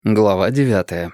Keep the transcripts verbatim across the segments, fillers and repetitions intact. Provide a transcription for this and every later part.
Глава девятая.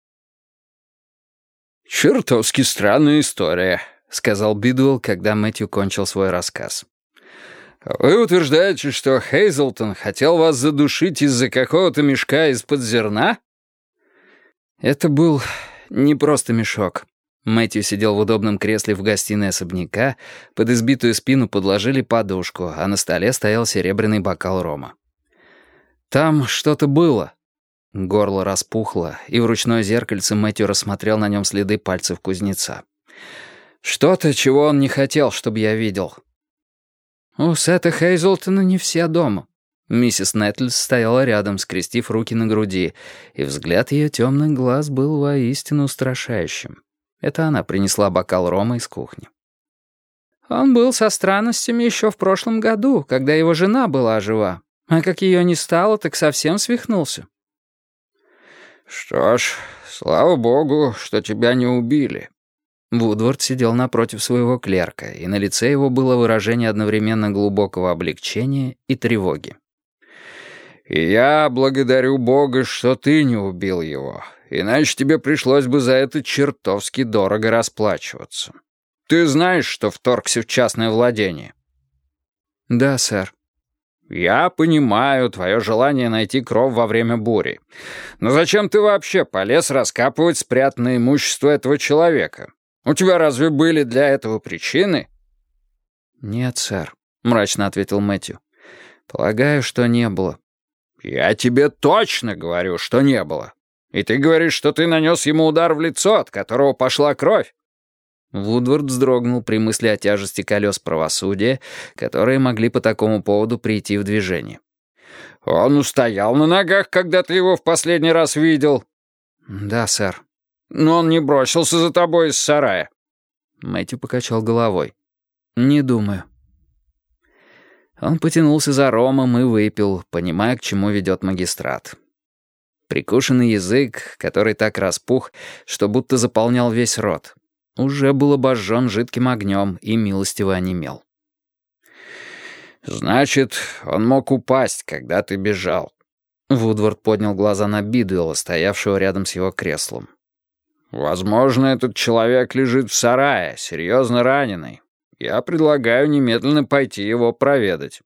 «Чертовски странная история», — сказал Бидуэлл, когда Мэтью кончил свой рассказ. «Вы утверждаете, что Хейзлтон хотел вас задушить из-за какого-то мешка из-под зерна?» Это был не просто мешок. Мэтью сидел в удобном кресле в гостиной особняка, под избитую спину подложили подушку, а на столе стоял серебряный бокал рома. Там что-то было. Горло распухло, и в ручное зеркальце Мэтью рассмотрел на нем следы пальцев кузнеца. Что-то, чего он не хотел, чтобы я видел. У Сета Хейзлтона не все дома. Миссис Нетлс стояла рядом, скрестив руки на груди, и взгляд ее темных глаз был воистину устрашающим. Это она принесла бокал рома из кухни. Он был со странностями еще в прошлом году, когда его жена была жива, а как ее не стало, так совсем свихнулся. «Что ж, слава богу, что тебя не убили». Вудвард сидел напротив своего клерка, и на лице его было выражение одновременно глубокого облегчения и тревоги. «И я благодарю Бога, что ты не убил его, иначе тебе пришлось бы за это чертовски дорого расплачиваться. Ты знаешь, что вторгся в частное владение?» «Да, сэр». «Я понимаю твое желание найти кров во время бури. Но зачем ты вообще полез раскапывать спрятанное имущество этого человека? У тебя разве были для этого причины?» «Нет, сэр», — мрачно ответил Мэтью. «Полагаю, что не было». «Я тебе точно говорю, что не было. И ты говоришь, что ты нанес ему удар в лицо, от которого пошла кровь». Вудвард вздрогнул при мысли о тяжести колес правосудия, которые могли по такому поводу прийти в движение. «Он устоял на ногах, когда ты его в последний раз видел?» «Да, сэр». «Но он не бросился за тобой из сарая?» Мэтью покачал головой. «Не думаю». Он потянулся за ромом и выпил, понимая, к чему ведет магистрат. Прикушенный язык, который так распух, что будто заполнял весь рот, уже был обожжен жидким огнем и милостиво онемел. «Значит, он мог упасть, когда ты бежал». Вудвард поднял глаза на Бидуэлла, стоявшего рядом с его креслом. «Возможно, этот человек лежит в сарае, серьезно раненый. Я предлагаю немедленно пойти его проведать».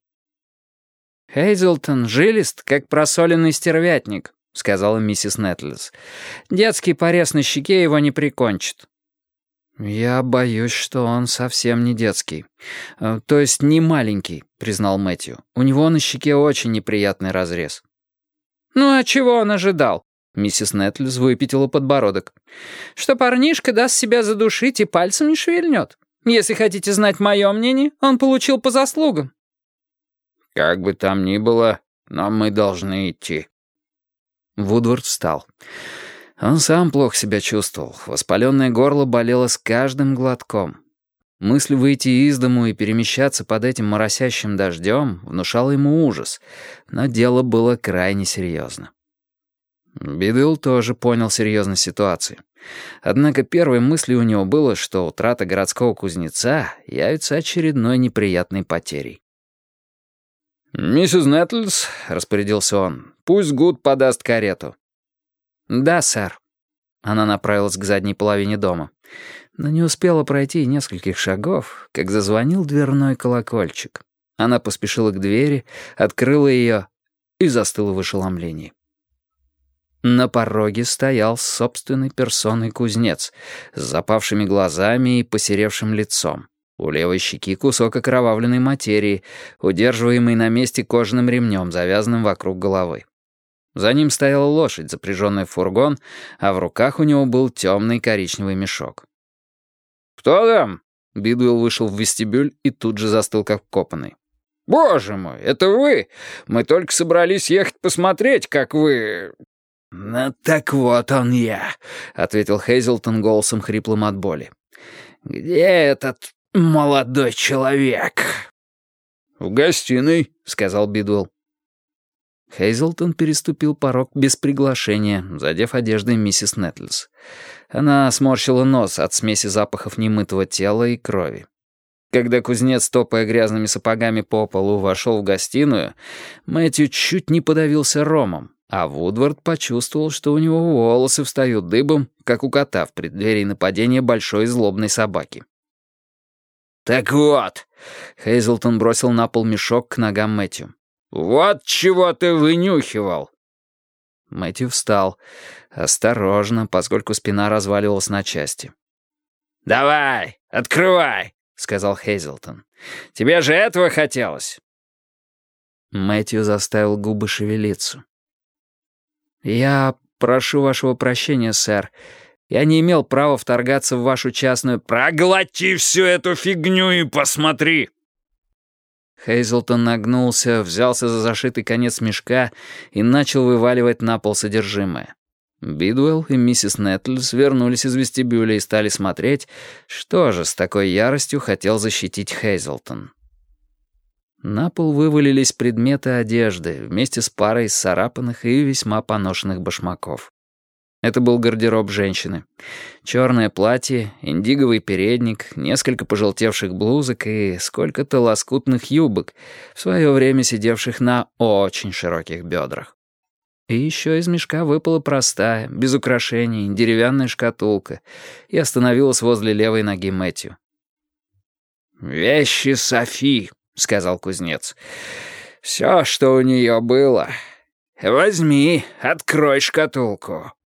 «Хейзлтон жилист, как просоленный стервятник», — сказала миссис Нетлс. «Детский порез на щеке его не прикончит». «Я боюсь, что он совсем не детский. То есть не маленький», — признал Мэтью. «У него на щеке очень неприятный разрез». «Ну а чего он ожидал?» Миссис Нетлс выпятила подбородок. «Что парнишка даст себя задушить и пальцем не шевельнет. Если хотите знать мое мнение, он получил по заслугам». «Как бы там ни было, но мы должны идти». Вудвард встал. Он сам плохо себя чувствовал. Воспаленное горло болело с каждым глотком. Мысль выйти из дому и перемещаться под этим моросящим дождем внушала ему ужас, но дело было крайне серьезно. Бидуэлл тоже понял серьезность ситуации. Однако первой мыслью у него было, что утрата городского кузнеца явится очередной неприятной потерей. «Миссис Нетлс», — распорядился он, — «пусть Гуд подаст карету». «Да, сэр». Она направилась к задней половине дома, но не успела пройти нескольких шагов, как зазвонил дверной колокольчик. Она поспешила к двери, открыла ее и застыла в ошеломлении. На пороге стоял собственной персоной кузнец с запавшими глазами и посеревшим лицом. У левой щеки кусок окровавленной материи, удерживаемый на месте кожаным ремнем, завязанным вокруг головы. За ним стояла лошадь, запряженная в фургон, а в руках у него был темный коричневый мешок. «Кто там?» Бидуэлл вышел в вестибюль и тут же застыл как вкопанный. «Боже мой, это вы! Мы только собрались ехать посмотреть, как вы...» «Ну так вот он я», — ответил Хейзлтон голосом хриплым от боли. «Где этот молодой человек?» «В гостиной», — сказал Бидуэлл. Хейзлтон переступил порог без приглашения, задев одеждой миссис Нетлс. Она сморщила нос от смеси запахов немытого тела и крови. Когда кузнец, топая грязными сапогами по полу, вошел в гостиную, Мэтью чуть не подавился ромом, А Вудвард почувствовал, что у него волосы встают дыбом, как у кота в преддверии нападения большой злобной собаки. «Так вот», — Хейзлтон бросил на пол мешок к ногам Мэтью. «Вот чего ты вынюхивал». Мэтью встал. Осторожно, поскольку спина разваливалась на части. «Давай, открывай», — сказал Хейзлтон. «Тебе же этого хотелось». Мэтью заставил губы шевелиться. «Я прошу вашего прощения, сэр. Я не имел права вторгаться в вашу частную...» «Проглоти всю эту фигню и посмотри!» Хейзлтон нагнулся, взялся за зашитый конец мешка и начал вываливать на пол содержимое. Бидуэлл и миссис Нэттлс вернулись из вестибюля и стали смотреть, что же с такой яростью хотел защитить Хейзлтон. На пол вывалились предметы одежды вместе с парой исцарапанных и весьма поношенных башмаков. Это был гардероб женщины. Черное платье, индиговый передник, несколько пожелтевших блузок и сколько-то лоскутных юбок, в свое время сидевших на очень широких бедрах. И еще из мешка выпала простая, без украшений, деревянная шкатулка и остановилась возле левой ноги Мэтью. «Вещи Софи», — сказал кузнец. «Все, что у нее было. Возьми, открой шкатулку».